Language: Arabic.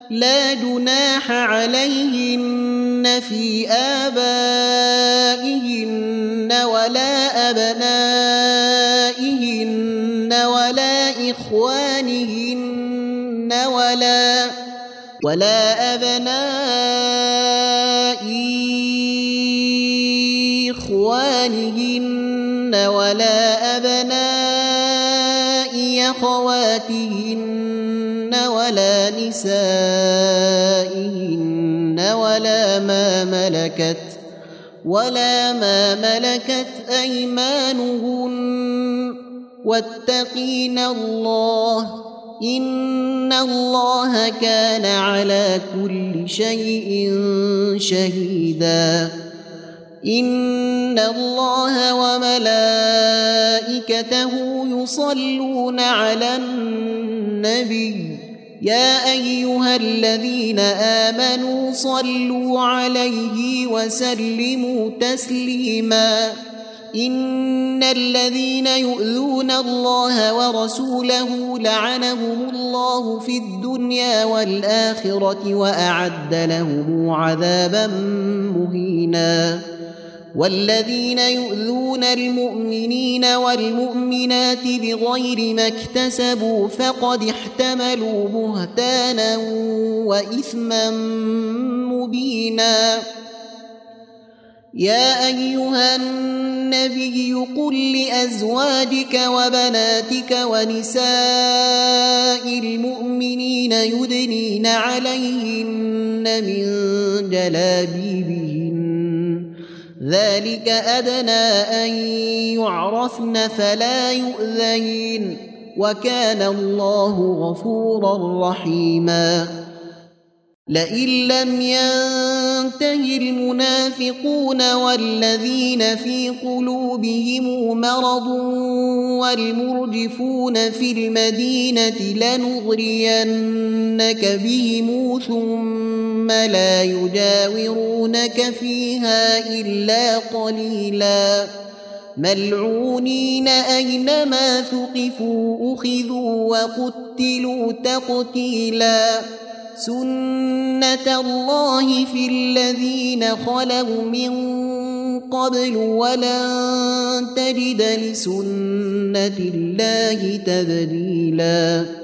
لا جناح عليهن في آبائهن ولا أبنائهن ولا إخوانهن ولا أبناء إخوانهن ولا أبناء أخواتهن ولا نسائهن ولا ما ملكت أيمانهن واتقين الله إن الله كان على كل شيء شهيدا إن الله وملائكته يصلون على النبي يا أيها الذين آمنوا صلوا عليه وسلموا تسليما إن الذين يؤذون الله ورسوله لعنهم الله في الدنيا والآخرة وأعد لهم عذابا مهينا والذين يؤذون المؤمنين والمؤمنات بغير ما اكتسبوا فقد احتملوا بهتانا وإثما مبينا يا أيها النبي قل لأزواجك وبناتك ونساء المؤمنين يدنين عليهن من جلابيبهن ذلك أدنى أن يعرفن فلا يؤذين وكان الله غفورا رحيما لئن لم ينته المنافقون والذين في قلوبهم مرض والمرجفون في المدينة لنغرينك بهم ثم لا يجاورونك فيها إلا قليلا ملعونين أينما ثقفوا أخذوا وقتلوا تقتيلا سنة الله في الذين خلوا من قبل ولن تجد لسنة الله تبديلا